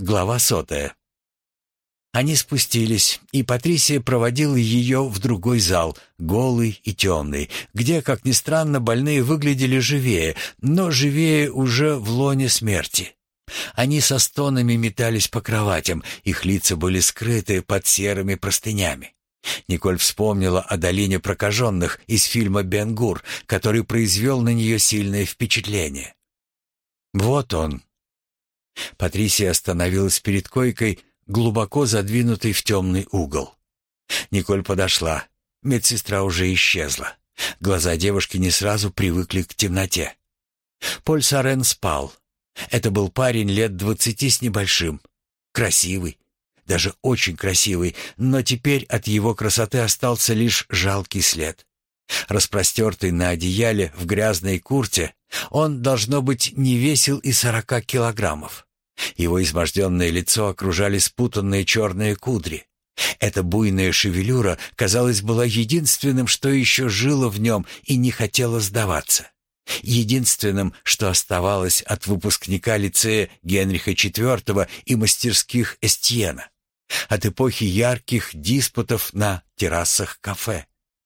Глава 100. Они спустились, и Патрисия проводила ее в другой зал, голый и темный, где, как ни странно, больные выглядели живее, но живее уже в лоне смерти. Они со стонами метались по кроватям, их лица были скрыты под серыми простынями. Николь вспомнила о долине прокаженных из фильма «Бен-Гур», который произвел на нее сильное впечатление. Вот он. Патрисия остановилась перед койкой, глубоко задвинутой в темный угол. Николь подошла. Медсестра уже исчезла. Глаза девушки не сразу привыкли к темноте. Поль Сарен спал. Это был парень лет 20 с небольшим. Красивый, даже очень красивый, но теперь от его красоты остался лишь жалкий след. Распростертый на одеяле в грязной куртке, он, должно быть, не весил и 40 килограммов. Его изможденное лицо окружали спутанные черные кудри. Эта буйная шевелюра, казалось, была единственным, что еще жило в нем и не хотело сдаваться. Единственным, что оставалось от выпускника лицея Генриха IV и мастерских Эстьена, от эпохи ярких диспутов на террасах кафе.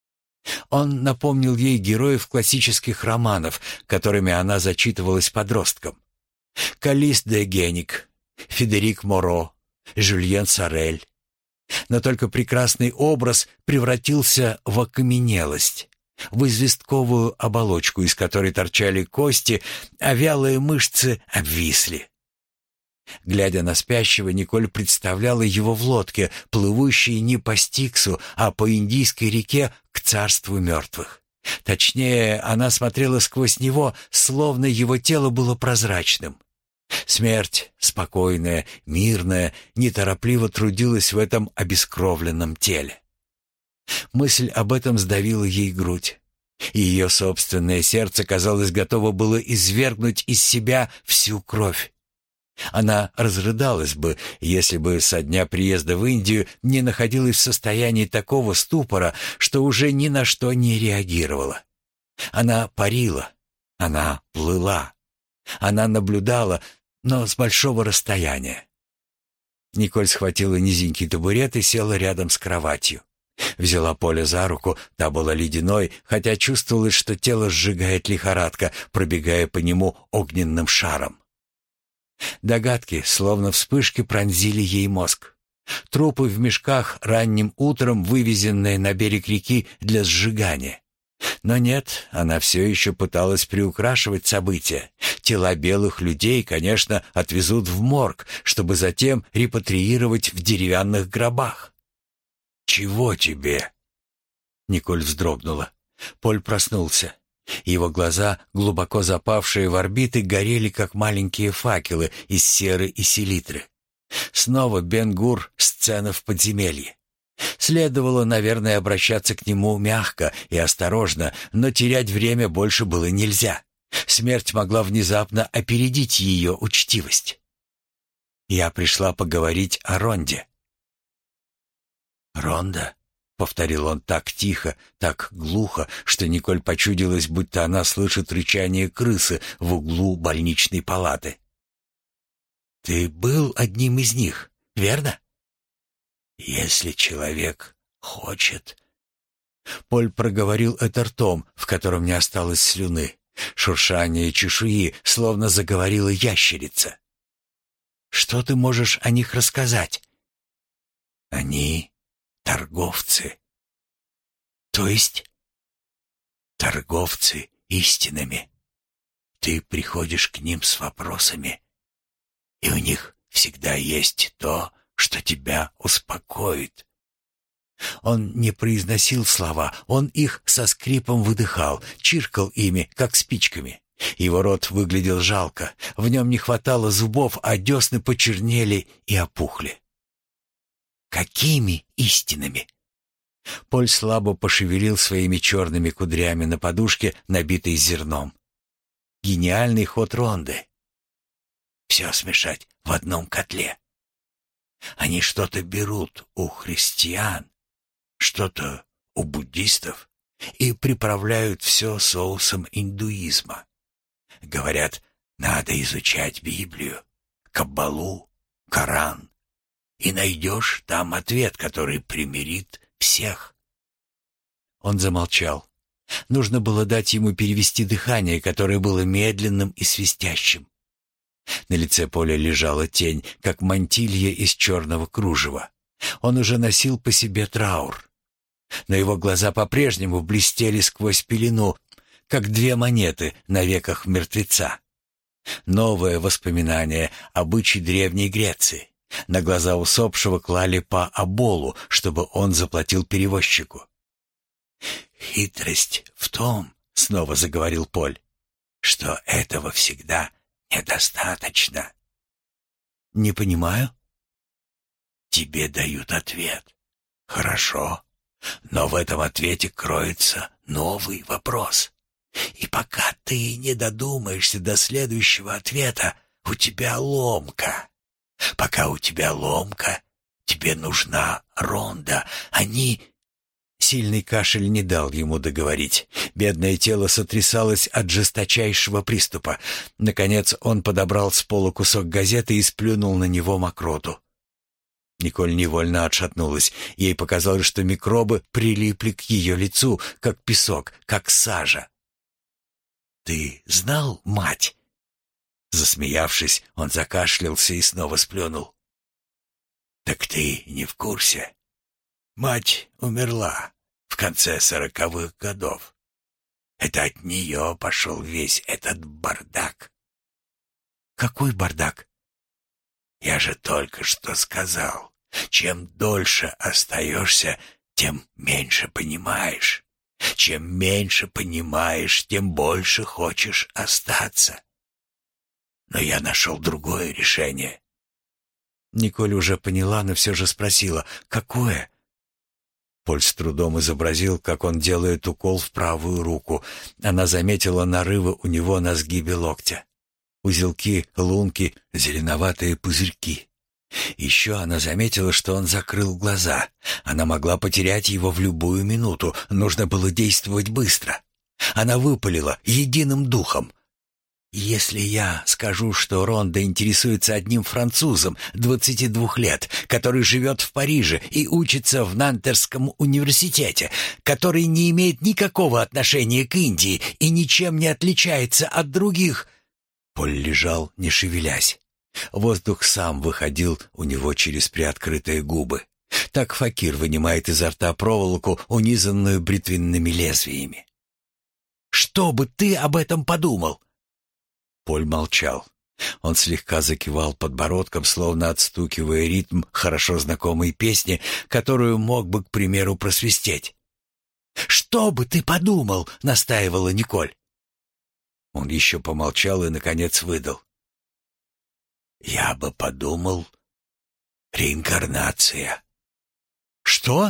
Он напомнил ей героев классических романов, которыми она зачитывалась подростком. Калис де Геник, Федерик Моро, Жюльен Сорель. Но только прекрасный образ превратился в окаменелость, в известковую оболочку, из которой торчали кости, а вялые мышцы обвисли. Глядя на спящего, Николь представляла его в лодке, плывущей не по Стиксу, а по Индийской реке к царству мертвых. Точнее, она смотрела сквозь него, словно его тело было прозрачным. Смерть, спокойная, мирная, неторопливо трудилась в этом обескровленном теле. Мысль об этом сдавила ей грудь, и ее собственное сердце, казалось, готово было извергнуть из себя всю кровь. Она разрыдалась бы, если бы со дня приезда в Индию не находилась в состоянии такого ступора, что уже ни на что не реагировала. Она парила, она плыла, она наблюдала, но с большого расстояния. Николь схватила низенький табурет и села рядом с кроватью. Взяла Поля за руку, та была ледяной, хотя чувствовалось, что тело сжигает лихорадка, пробегая по нему огненным шаром. Догадки, словно вспышки, пронзили ей мозг. Трупы в мешках, ранним утром вывезенные на берег реки для сжигания. Но нет, она все еще пыталась приукрашивать события. Тела белых людей, конечно, отвезут в морг, чтобы затем репатриировать в деревянных гробах. «Чего тебе?» Николь вздрогнула. Поль проснулся. Его глаза, глубоко запавшие в орбиты, горели, как маленькие факелы из серы и селитры. Снова Бен-Гур, сцена в подземелье. Следовало, наверное, обращаться к нему мягко и осторожно, но терять время больше было нельзя. Смерть могла внезапно опередить ее учтивость. «Я пришла поговорить о Ронде». «Ронда?» — повторил он так тихо, так глухо, что Николь почудилась, будто она слышит рычание крысы в углу больничной палаты. «Ты был одним из них, верно?» «Если человек хочет...» Поль проговорил это ртом, в котором не осталось слюны. Шуршание чешуи, словно заговорила ящерица. «Что ты можешь о них рассказать?» «Они торговцы». «То есть?» «Торговцы истинами. Ты приходишь к ним с вопросами, и у них всегда есть то, что тебя успокоит». Он не произносил слова, он их со скрипом выдыхал, чиркал ими, как спичками. Его рот выглядел жалко, в нем не хватало зубов, а десны почернели и опухли. «Какими истинами?» Поль слабо пошевелил своими черными кудрями на подушке, набитой зерном. Гениальный ход Ронды. Все смешать в одном котле. Они что-то берут у христиан, что-то у буддистов и приправляют все соусом индуизма. Говорят, надо изучать Библию, Каббалу, Коран, и найдешь там ответ, который примирит всех». Он замолчал. Нужно было дать ему перевести дыхание, которое было медленным и свистящим. На лице Поля лежала тень, как мантилья из черного кружева. Он уже носил по себе траур. Но его глаза по-прежнему блестели сквозь пелену, как две монеты на веках мертвеца. Новое воспоминание, обычай Древней Греции. На глаза усопшего клали по оболу, чтобы он заплатил перевозчику. «Хитрость в том, — снова заговорил Поль, — что этого всегда недостаточно». «Не понимаю». «Тебе дают ответ. Хорошо, но в этом ответе кроется новый вопрос. И пока ты не додумаешься до следующего ответа, у тебя ломка. Пока у тебя ломка, тебе нужна Ронда. Они...» Сильный кашель не дал ему договорить. Бедное тело сотрясалось от жесточайшего приступа. Наконец он подобрал с пола кусок газеты и сплюнул на него мокроту. Николь невольно отшатнулась. Ей показалось, что микробы прилипли к ее лицу, как песок, как сажа. «Ты знал, мать?» Засмеявшись, он закашлялся и снова сплюнул. «Так ты не в курсе? Мать умерла в конце 40-х годов. Это от нее пошел весь этот бардак». «Какой бардак?» «Я же только что сказал, чем дольше остаешься, тем меньше понимаешь. Чем меньше понимаешь, тем больше хочешь остаться. Но я нашел другое решение». Николь уже поняла, но все же спросила: «Какое?» Поль с трудом изобразил, как он делает укол в правую руку. Она заметила нарывы у него на сгибе локтя. Узелки, лунки, зеленоватые пузырьки. Еще она заметила, что он закрыл глаза. Она могла потерять его в любую минуту. Нужно было действовать быстро. Она выпалила единым духом: «Если я скажу, что Ронда интересуется одним французом 22 лет, который живет в Париже и учится в Нантерском университете, который не имеет никакого отношения к Индии и ничем не отличается от других...» Поль лежал, не шевелясь. Воздух сам выходил у него через приоткрытые губы. Так факир вынимает изо рта проволоку, унизанную бритвенными лезвиями. «Что бы ты об этом подумал?» Поль молчал. Он слегка закивал подбородком, словно отстукивая ритм хорошо знакомой песни, которую мог бы, к примеру, просвистеть. «Что бы ты подумал?» — настаивала Николь. Он еще помолчал и, наконец, выдал: «Я бы подумал, реинкарнация». «Что?»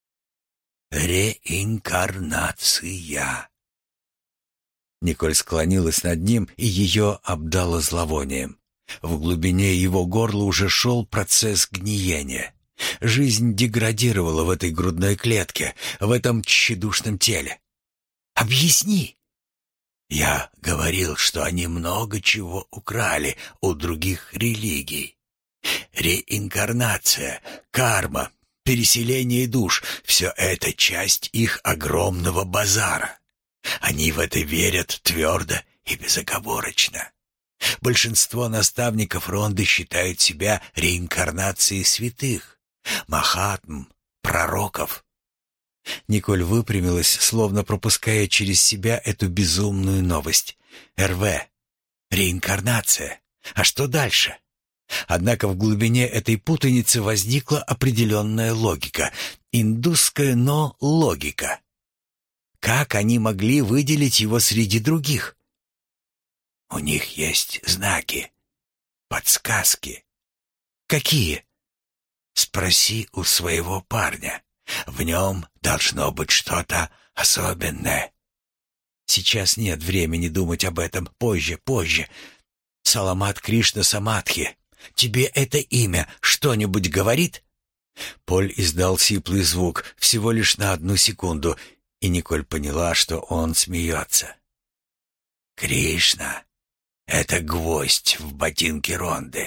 «Реинкарнация». Николь склонилась над ним, и ее обдало зловонием. В глубине его горла уже шел процесс гниения. Жизнь деградировала в этой грудной клетке, в этом тщедушном теле. «Объясни!» «Я говорил, что они много чего украли у других религий. Реинкарнация, карма, переселение душ — все это часть их огромного базара. Они в это верят твердо и безоговорочно. Большинство наставников Ронды считают себя реинкарнацией святых, махатм, пророков». Николь выпрямилась, словно пропуская через себя эту безумную новость. РВ. Реинкарнация. А что дальше? Однако в глубине этой путаницы возникла определенная логика. Индусская, но логика. Как они могли выделить его среди других? «У них есть знаки, подсказки». «Какие?» «Спроси у своего парня. В нем должно быть что-то особенное». «Сейчас нет времени думать об этом. Позже, позже. Саламат Кришна Самадхи. Тебе это имя что-нибудь говорит?» Поль издал сиплый звук всего лишь на 1 секунду, и Николь поняла, что он смеется. «Кришна — это гвоздь в ботинке Ронды.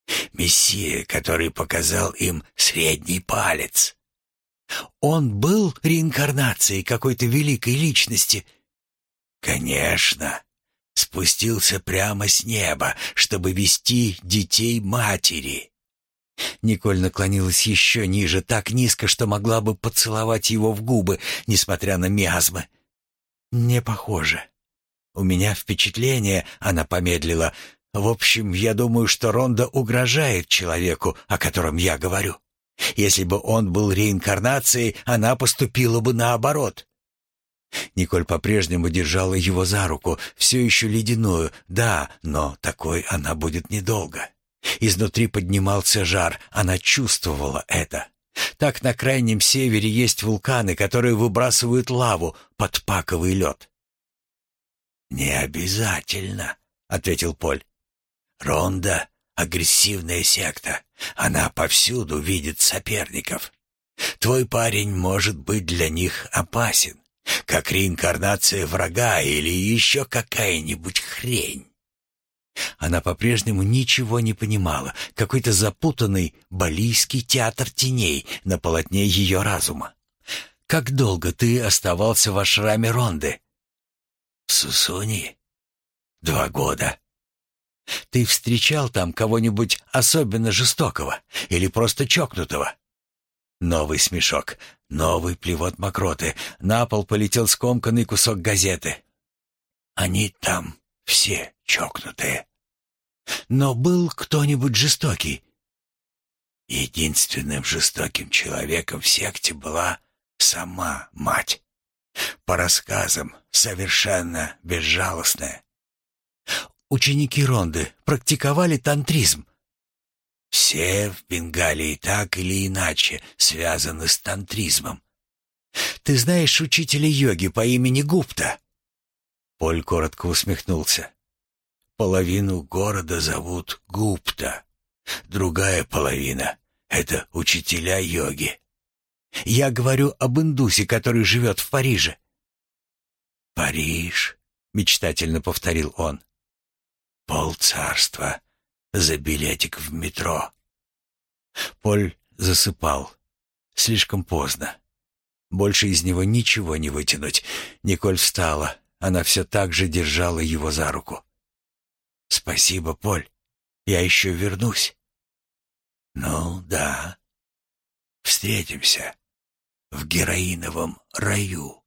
Мессия, который показал им средний палец. Он был реинкарнацией какой-то великой личности? Конечно. Спустился прямо с неба, чтобы вести детей матери. Николь наклонилась еще ниже, так низко, что могла бы поцеловать его в губы, несмотря на миазмы. «Не похоже. У меня впечатление», — она помедлила. «В общем, я думаю, что Ронда угрожает человеку, о котором я говорю. Если бы он был реинкарнацией, она поступила бы наоборот». Николь по-прежнему держала его за руку, все еще ледяную, да, но такой она будет недолго. Изнутри поднимался жар, она чувствовала это. Так на крайнем севере есть вулканы, которые выбрасывают лаву под паковый лед. «Не обязательно», — ответил Поль. «Ронда — агрессивная секта. Она повсюду видит соперников. Твой парень может быть для них опасен, как реинкарнация врага или еще какая-нибудь хрень». Она по-прежнему ничего не понимала. Какой-то запутанный балийский театр теней на полотне ее разума. «Как долго ты оставался в ашраме Ронды?» «В Сусунии? 2 года». «Ты встречал там кого-нибудь особенно жестокого или просто чокнутого?» Новый смешок, новый плевок мокроты. На пол полетел скомканный кусок газеты. «Они там все чокнутые». «Но был кто-нибудь жестокий?» Единственным жестоким человеком в секте была сама мать. По рассказам, совершенно безжалостная. Ученики Ронды практиковали тантризм? Все в Бенгалии так или иначе связаны с тантризмом. Ты знаешь учителя йоги по имени Гупта? Поль коротко усмехнулся. Половину города зовут Гупта. Другая половина — это учителя йоги. Я говорю об индусе, который живет в Париже. «Париж», — мечтательно повторил он. «Полцарства за билетик в метро». Поль засыпал. Слишком поздно. Больше из него ничего не вытянуть. Николь встала. Она все так же держала его за руку. «Спасибо, Поль. Я еще вернусь». «Ну да. Встретимся в героиновом раю».